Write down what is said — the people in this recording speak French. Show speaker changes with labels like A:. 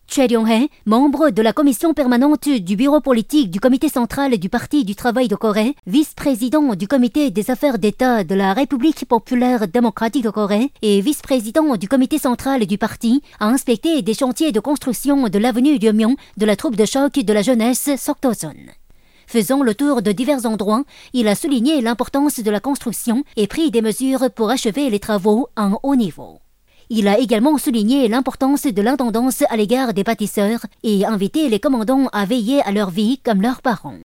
A: Choi Ryong-hae, membre de la commission permanente du bureau politique du comité central du Parti du travail de Corée, vice-président du comité des affaires d'État de la République populaire démocratique de Corée et vice-président du comité central du parti, a inspecté des chantiers de construction de l'avenue Ryomyong de la troupe de choc de la jeunesse Sokdoson. Faisant le tour de divers endroits, il a souligné l'importance de la construction et pris des mesures pour achever les travaux à un haut niveau. Il a également souligné l'importance de l'intendance à l'égard des bâtisseurs et invité les commandants à veiller à leur vie comme leurs parents.